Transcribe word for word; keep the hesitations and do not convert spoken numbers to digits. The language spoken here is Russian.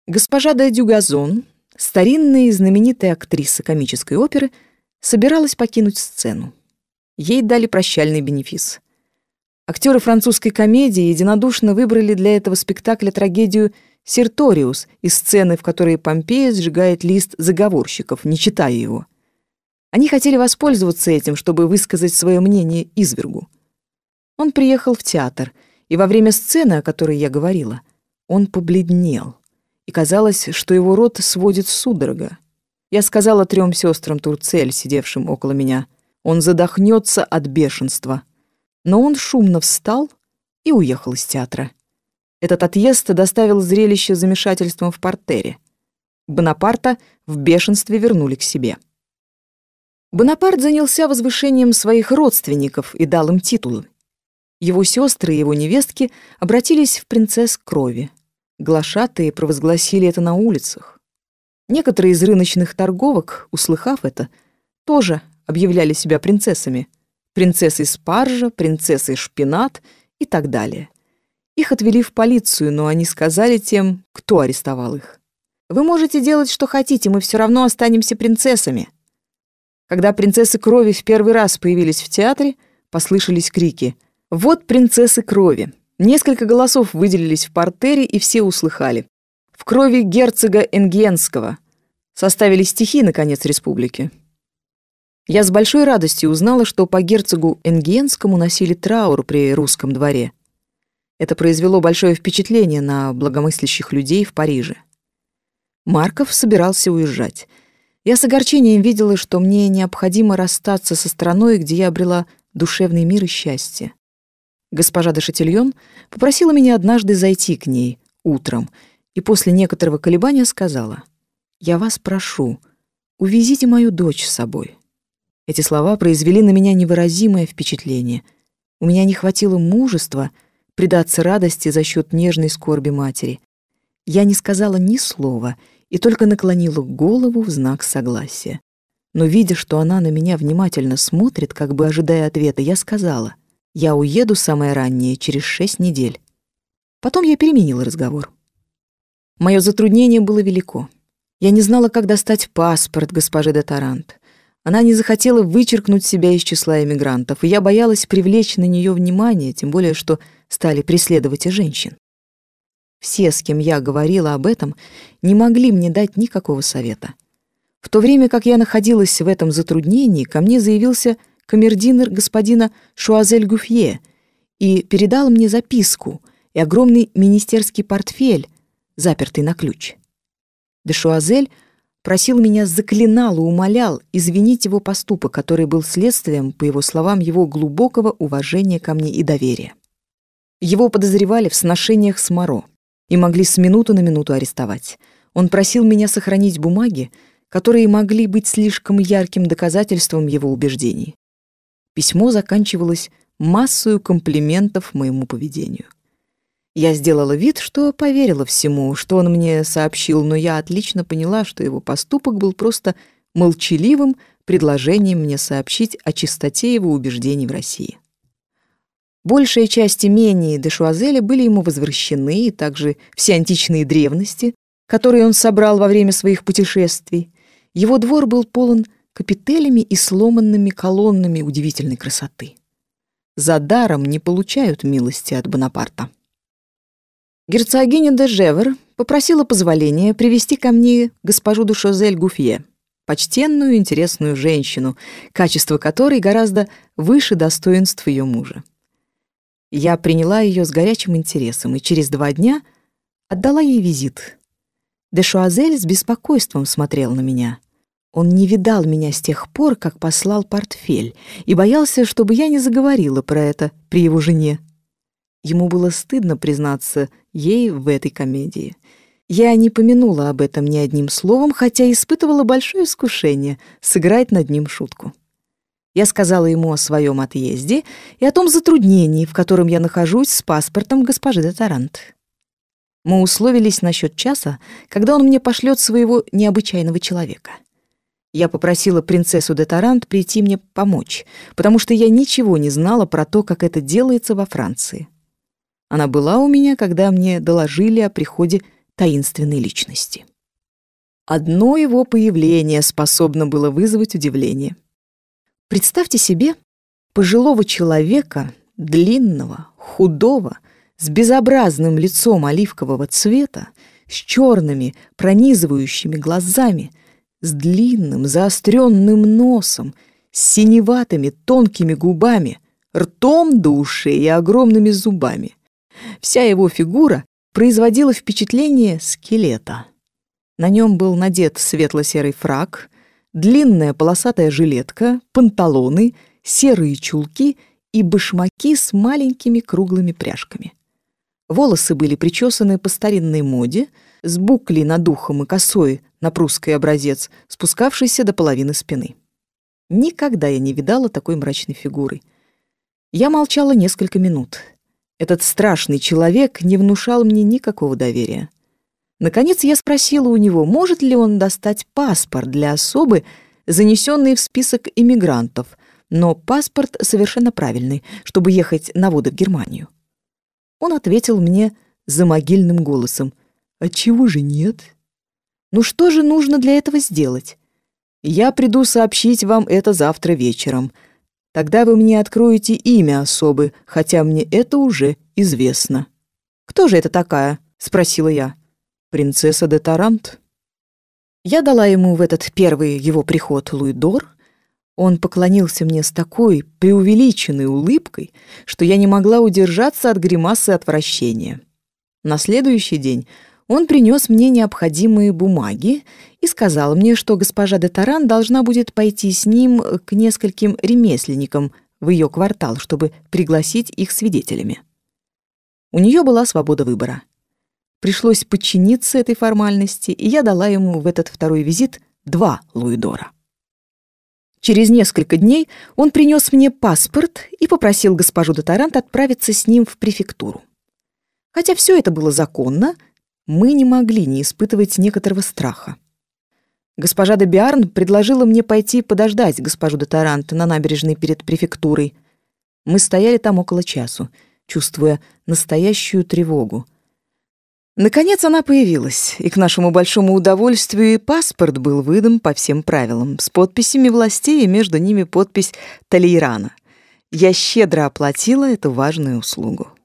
Госпожа де Дюгазон, старинная и знаменитая актриса комической оперы, собиралась покинуть сцену. Ей дали прощальный бенефис. Актеры французской комедии единодушно выбрали для этого спектакля трагедию «Серториус» из сцены, в которой Помпея сжигает лист заговорщиков, не читая его. Они хотели воспользоваться этим, чтобы высказать свое мнение извергу. Он приехал в театр, и во время сцены, о которой я говорила, он побледнел, и казалось, что его рот сводит судорога. Я сказала трем сестрам Турцель, сидевшим около меня, он задохнется от бешенства. Но он шумно встал и уехал из театра. Этот отъезд доставил зрелище замешательством в партере. Бонапарта в бешенстве вернули к себе. Бонапарт занялся возвышением своих родственников и дал им титулы. Его сестры и его невестки обратились в принцесс крови. Глашатые провозгласили это на улицах. Некоторые из рыночных торговок, услыхав это, тоже объявляли себя принцессами. Принцессой Спаржа, принцессой Шпинат и так далее. Их отвели в полицию, но они сказали тем, кто арестовал их: «Вы можете делать, что хотите, мы все равно останемся принцессами». Когда принцессы крови в первый раз появились в театре, послышались крики: «Вот принцессы крови!» Несколько голосов выделились в партере, и все услыхали: «В крови герцога Энгиенского». Составили стихи на конец республики. Я с большой радостью узнала, что по герцогу Энгиенскому носили траур при русском дворе. Это произвело большое впечатление на благомыслящих людей в Париже. Марков собирался уезжать. Я с огорчением видела, что мне необходимо расстаться со страной, где я обрела душевный мир и счастье. Госпожа де Шатильон попросила меня однажды зайти к ней утром, и после некоторого колебания сказала: «Я вас прошу, увезите мою дочь с собой». Эти слова произвели на меня невыразимое впечатление. У меня не хватило мужества предаться радости за счет нежной скорби матери. Я не сказала ни слова и только наклонила голову в знак согласия. Но, видя, что она на меня внимательно смотрит, как бы ожидая ответа, я сказала: «Я уеду самое раннее, через шесть недель». Потом я переменила разговор. Мое затруднение было велико. Я не знала, как достать паспорт госпожи де Тарант. Она не захотела вычеркнуть себя из числа эмигрантов, и я боялась привлечь на нее внимание, тем более что стали преследовать и женщин. Все, с кем я говорила об этом, не могли мне дать никакого совета. В то время как я находилась в этом затруднении, ко мне заявился камердинер господина Шуазель-Гуфье и передал мне записку и огромный министерский портфель, запертый на ключ. Де Шуазель просил меня, заклинал и умолял извинить его поступок, который был следствием, по его словам, его глубокого уважения ко мне и доверия. Его подозревали в сношениях с Моро и могли с минуты на минуту арестовать. Он просил меня сохранить бумаги, которые могли быть слишком ярким доказательством его убеждений. Письмо заканчивалось массою комплиментов моему поведению. Я сделала вид, что поверила всему, что он мне сообщил, но я отлично поняла, что его поступок был просто молчаливым предложением мне сообщить о чистоте его убеждений в России. Большая часть имений де Шуазеля были ему возвращены, и также все античные древности, которые он собрал во время своих путешествий. Его двор был полон капителями и сломанными колоннами удивительной красоты. За даром не получают милости от Бонапарта. Герцогиня де Жевер попросила позволения привести ко мне госпожу де Шуазель-Гуфье, почтенную и интересную женщину, качество которой гораздо выше достоинств ее мужа. Я приняла ее с горячим интересом и через два дня отдала ей визит. Де Шуазель с беспокойством смотрел на меня. Он не видал меня с тех пор, как послал портфель, и боялся, чтобы я не заговорила про это при его жене. Ему было стыдно признаться ей в этой комедии. Я не помянула об этом ни одним словом, хотя испытывала большое искушение сыграть над ним шутку. Я сказала ему о своем отъезде и о том затруднении, в котором я нахожусь с паспортом госпожи де Тарант. Мы условились насчет часа, когда он мне пошлет своего необычайного человека. Я попросила принцессу де Тарант прийти мне помочь, потому что я ничего не знала про то, как это делается во Франции. Она была у меня, когда мне доложили о приходе таинственной личности. Одно его появление способно было вызвать удивление. Представьте себе пожилого человека, длинного, худого, с безобразным лицом оливкового цвета, с черными, пронизывающими глазами, с длинным, заостренным носом, с синеватыми, тонкими губами, ртом до ушей и огромными зубами. Вся его фигура производила впечатление скелета. На нем был надет светло-серый фрак, длинная полосатая жилетка, панталоны, серые чулки и башмаки с маленькими круглыми пряжками. Волосы были причесаны по старинной моде, с буклей над ухом и косой на прусский образец, спускавшейся до половины спины. Никогда я не видала такой мрачной фигуры. Я молчала несколько минут. Этот страшный человек не внушал мне никакого доверия. Наконец я спросила у него, может ли он достать паспорт для особы, занесенной в список иммигрантов, но паспорт совершенно правильный, чтобы ехать на воды в Германию. Он ответил мне замогильным голосом: «Отчего же нет? Ну что же нужно для этого сделать? Я приду сообщить вам это завтра вечером. Тогда вы мне откроете имя особы, хотя мне это уже известно». «Кто же это такая?» — спросила я. «Принцесса де Тарант». Я дала ему в этот первый его приход луидор. Он поклонился мне с такой преувеличенной улыбкой, что я не могла удержаться от гримасы отвращения. На следующий день он принес мне необходимые бумаги и сказал мне, что госпожа де Тарант должна будет пойти с ним к нескольким ремесленникам в ее квартал, чтобы пригласить их свидетелями. У нее была свобода выбора. Пришлось подчиниться этой формальности, и я дала ему в этот второй визит два луидора. Через несколько дней он принес мне паспорт и попросил госпожу де Тарант отправиться с ним в префектуру. Хотя все это было законно, мы не могли не испытывать некоторого страха. Госпожа де Биарн предложила мне пойти подождать госпожу де Тарант на набережной перед префектурой. Мы стояли там около часу, чувствуя настоящую тревогу. Наконец она появилась, и к нашему большому удовольствию паспорт был выдан по всем правилам, с подписями властей и между ними подпись Талейрана. Я щедро оплатила эту важную услугу.